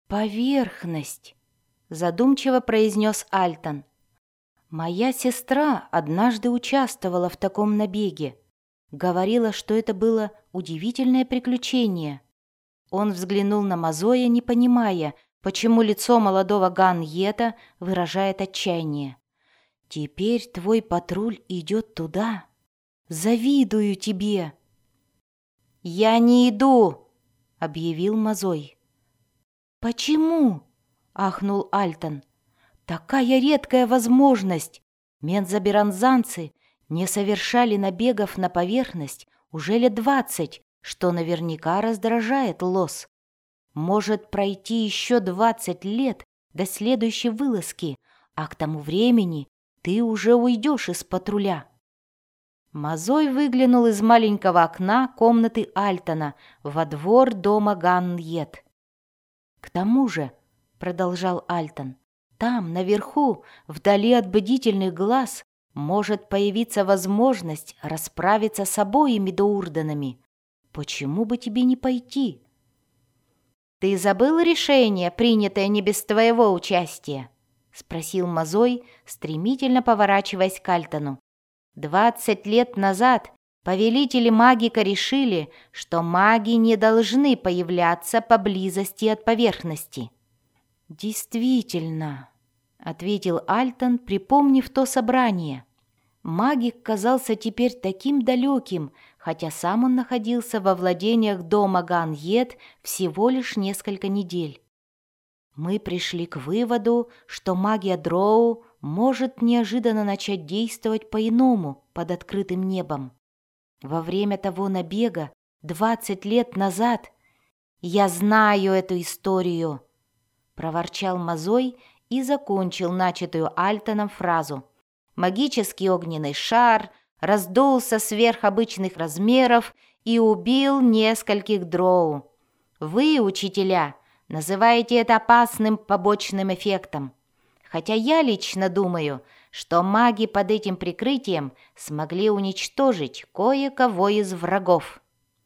«Поверхность», — задумчиво произнес Альтон. «Моя сестра однажды участвовала в таком набеге. Говорила, что это было удивительное приключение». Он взглянул на Мазоя, не понимая, почему лицо молодого Ганьета выражает отчаяние. «Теперь твой патруль идет туда. Завидую тебе!» «Я не иду!» — объявил Мазой. «Почему?» — ахнул Альтон. «Такая редкая возможность! Мензоберанзанцы не совершали набегов на поверхность уже лет 20, что наверняка раздражает лос. Может пройти еще 20 лет до следующей вылазки, а к тому времени ты уже уйдешь из патруля». Мазой выглянул из маленького окна комнаты Альтона во двор дома Ганьет. «К тому же, — продолжал Альтон, — там, наверху, вдали от бдительных глаз, может появиться возможность расправиться с обоими доурданами. Почему бы тебе не пойти?» «Ты забыл решение, принятое не без твоего участия?» — спросил Мазой, стремительно поворачиваясь к Альтону. 20 лет назад повелители магика решили, что маги не должны появляться поблизости от поверхности. «Действительно», — ответил Альтон, припомнив то собрание. Магик казался теперь таким далеким, хотя сам он находился во владениях дома Ганьет всего лишь несколько недель. Мы пришли к выводу, что магия Дроу может неожиданно начать действовать по-иному под открытым небом. Во время того набега 20 лет назад «Я знаю эту историю», — проворчал Мазой и закончил начатую Альтоном фразу. «Магический огненный шар раздулся сверх обычных размеров и убил нескольких дроу. Вы, учителя, называете это опасным побочным эффектом. Хотя я лично думаю, что маги под этим прикрытием смогли уничтожить кое-кого из врагов».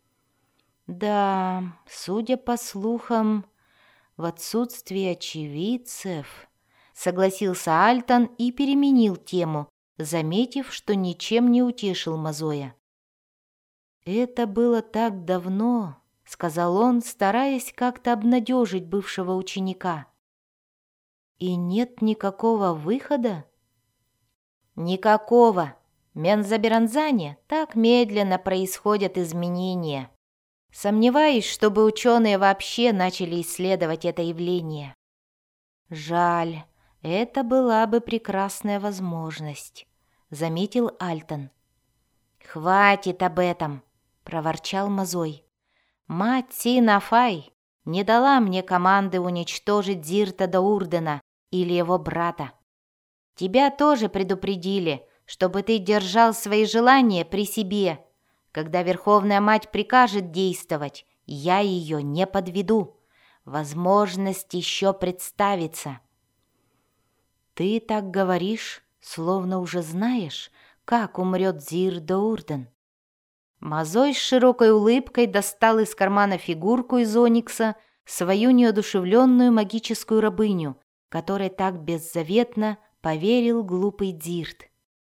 «Да, судя по слухам, в отсутствие очевидцев», — согласился Альтон и переменил тему, заметив, что ничем не утешил Мазоя. «Это было так давно», — сказал он, стараясь как-то обнадежить бывшего ученика. «И нет никакого выхода?» «Никакого. В Мензоберанзане так медленно происходят изменения. Сомневаюсь, чтобы ученые вообще начали исследовать это явление». «Жаль, это была бы прекрасная возможность», — заметил Альтон. «Хватит об этом», — проворчал Мазой. «Мать Синафай не дала мне команды уничтожить Зирта Даурдена или его брата. Тебя тоже предупредили, чтобы ты держал свои желания при себе. Когда Верховная Мать прикажет действовать, я ее не подведу. Возможность еще представится». «Ты так говоришь, словно уже знаешь, как умрет Зир Даурден». Мазой с широкой улыбкой достал из кармана фигурку из оникса, свою неодушевленную магическую рабыню, которой так беззаветно поверил глупый Дзирт.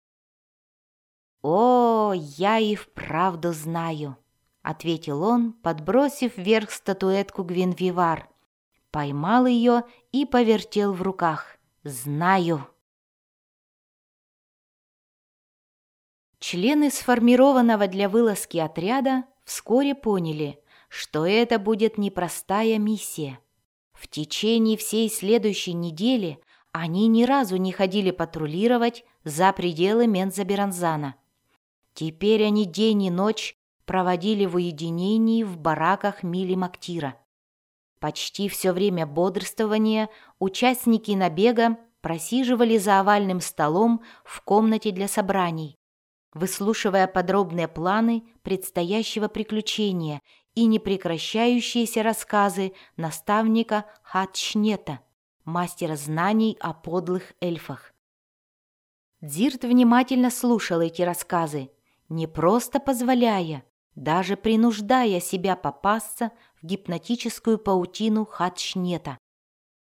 «О, я и вправду знаю», — ответил он, подбросив вверх статуэтку Гвинвивар. Поймал ее и повертел в руках. «Знаю». Члены сформированного для вылазки отряда вскоре поняли, что это будет непростая миссия. В течение всей следующей недели они ни разу не ходили патрулировать за пределы Мензоберанзана. Теперь они день и ночь проводили в уединении в бараках Мили Мактира. Почти все время бодрствования участники набега просиживали за овальным столом в комнате для собраний, выслушивая подробные планы предстоящего приключения и непрекращающиеся рассказы наставника Хатчнета, мастера знаний о подлых эльфах. Дзирт внимательно слушал эти рассказы, не просто позволяя, даже принуждая себя попасться в гипнотическую паутину Хатчнета,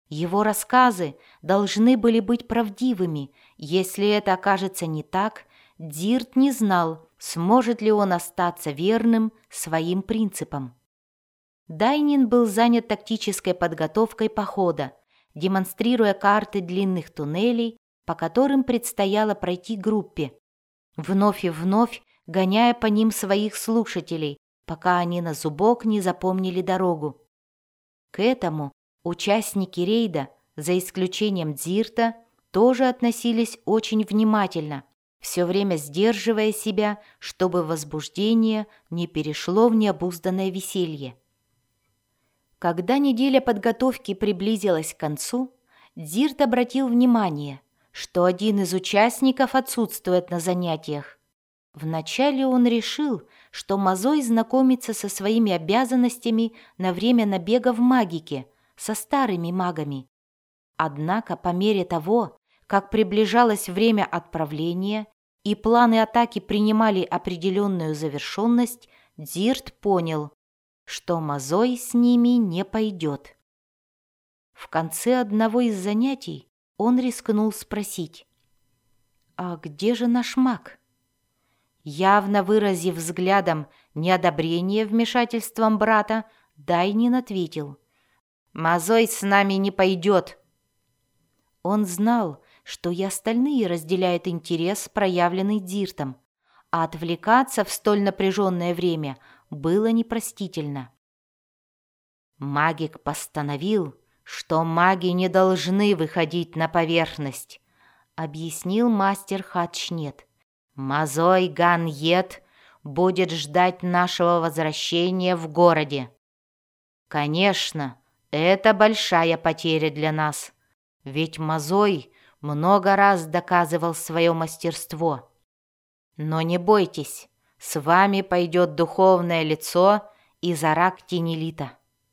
Его рассказы должны были быть правдивыми. Если это окажется не так, Дирт не знал, сможет ли он остаться верным своим принципам. Дайнин был занят тактической подготовкой похода, демонстрируя карты длинных туннелей, по которым предстояло пройти группе, вновь и вновь гоняя по ним своих слушателей, пока они на зубок не запомнили дорогу. К этому участники рейда, за исключением Дзирта, тоже относились очень внимательно, все время сдерживая себя, чтобы возбуждение не перешло в необузданное веселье. Когда неделя подготовки приблизилась к концу, Дзирт обратил внимание, что один из участников отсутствует на занятиях. Вначале он решил, что Мазой знакомится со своими обязанностями на время набега в магике со старыми магами. Однако по мере того, как приближалось время отправления и планы атаки принимали определенную завершенность, Дзирт понял, что Мазой с ними не пойдет. В конце одного из занятий он рискнул спросить: «А где же наш маг?» Явно выразив взглядом неодобрение вмешательством брата, Дайнин ответил: «Мазой с нами не пойдет». Он знал, что и остальные разделяют интерес, проявленный Дзиртом, а отвлекаться в столь напряженное время было непростительно. Магик постановил, что маги не должны выходить на поверхность, объяснил мастер Хатчнет. Мазой Ганьет будет ждать нашего возвращения в городе. Конечно, это большая потеря для нас, ведь Мазой много раз доказывал свое мастерство. Но не бойтесь, с вами пойдет духовное лицо из Арак-Тенелита.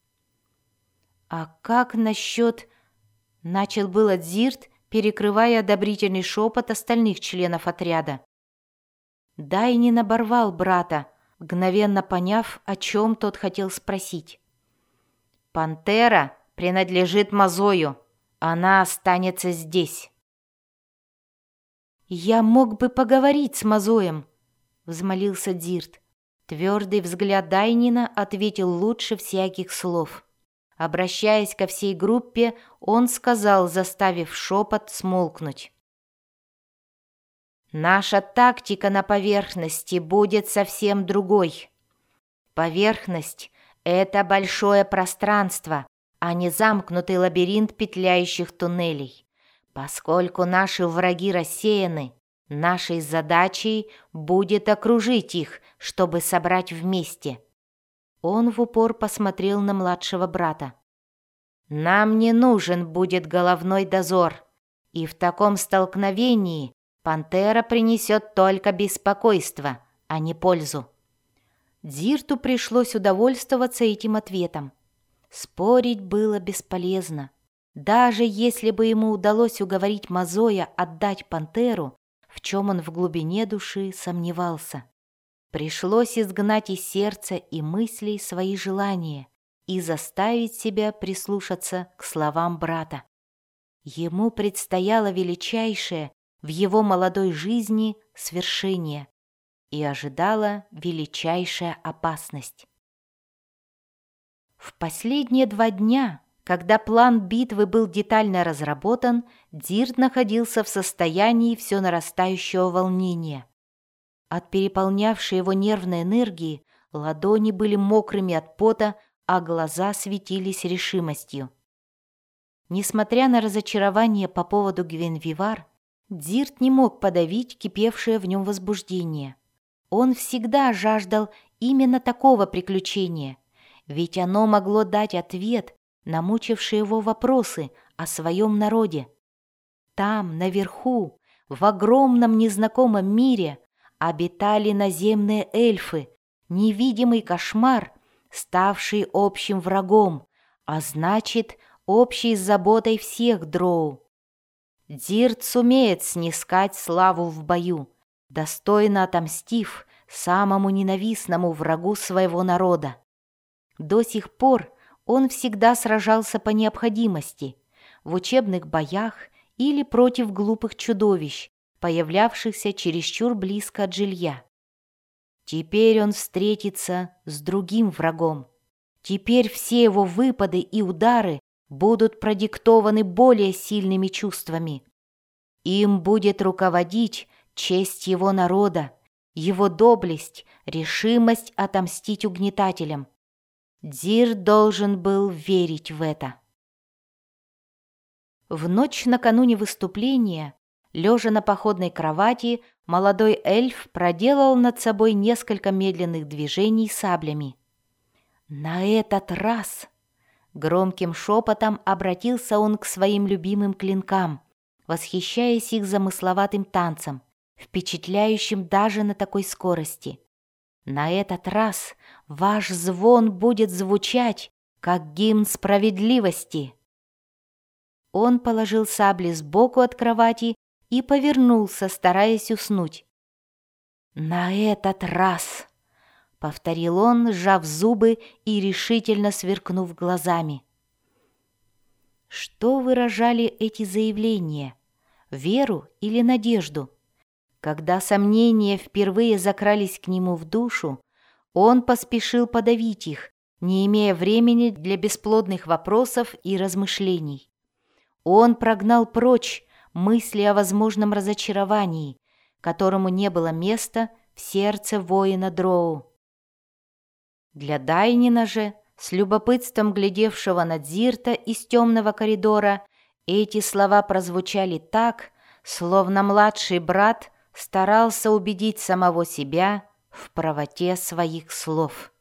«А как насчет...» — начал было Дзирт, перекрывая одобрительный шепот остальных членов отряда. Дайнин оборвал брата, мгновенно поняв, о чем тот хотел спросить. «Пантера принадлежит Мазою. Она останется здесь». «Я мог бы поговорить с Мазоем», — взмолился Дзирт. Твердый взгляд Дайнина ответил лучше всяких слов. Обращаясь ко всей группе, он сказал, заставив шепот смолкнуть: «Наша тактика на поверхности будет совсем другой. Поверхность — это большое пространство, а не замкнутый лабиринт петляющих туннелей. Поскольку наши враги рассеяны, нашей задачей будет окружить их, чтобы собрать вместе». Он в упор посмотрел на младшего брата. «Нам не нужен будет головной дозор, и в таком столкновении пантера принесет только беспокойство, а не пользу». Дзирту пришлось удовольствоваться этим ответом. Спорить было бесполезно. Даже если бы ему удалось уговорить Мазоя отдать пантеру, в чем он в глубине души сомневался. Пришлось изгнать из сердца и мыслей свои желания и заставить себя прислушаться к словам брата. Ему предстояло величайшее в его молодой жизни свершение и ожидала величайшая опасность. В последние 2 дня, когда план битвы был детально разработан, Дзирт находился в состоянии все нарастающего волнения. От переполнявшей его нервной энергии ладони были мокрыми от пота, а глаза светились решимостью. Несмотря на разочарование по поводу Гвенвивар, Дзирт не мог подавить кипевшее в нем возбуждение. Он всегда жаждал именно такого приключения, ведь оно могло дать ответ на мучившие его вопросы о своем народе. Там, наверху, в огромном незнакомом мире, обитали наземные эльфы, невидимый кошмар, ставший общим врагом, а значит, общей заботой всех дроу. Дзирт сумеет снискать славу в бою, достойно отомстив самому ненавистному врагу своего народа. До сих пор он всегда сражался по необходимости, в учебных боях или против глупых чудовищ, появлявшихся чересчур близко от жилья. Теперь он встретится с другим врагом. Теперь все его выпады и удары будут продиктованы более сильными чувствами. Им будет руководить честь его народа, его доблесть, решимость отомстить угнетателям. Дзир должен был верить в это. В ночь накануне выступления, лежа на походной кровати, молодой эльф проделал над собой несколько медленных движений саблями. «На этот раз!» — громким шепотом обратился он к своим любимым клинкам, восхищаясь их замысловатым танцем, впечатляющим даже на такой скорости. «На этот раз ваш звон будет звучать, как гимн справедливости!» Он положил сабли сбоку от кровати и повернулся, стараясь уснуть. «На этот раз!» — повторил он, сжав зубы и решительно сверкнув глазами. Что выражали эти заявления? Веру или надежду? Когда сомнения впервые закрались к нему в душу, он поспешил подавить их, не имея времени для бесплодных вопросов и размышлений. Он прогнал прочь мысли о возможном разочаровании, которому не было места в сердце воина Дроу. Для Дайнина же, с любопытством глядевшего на Дзирта из темного коридора, эти слова прозвучали так, словно младший брат старался убедить самого себя в правоте своих слов.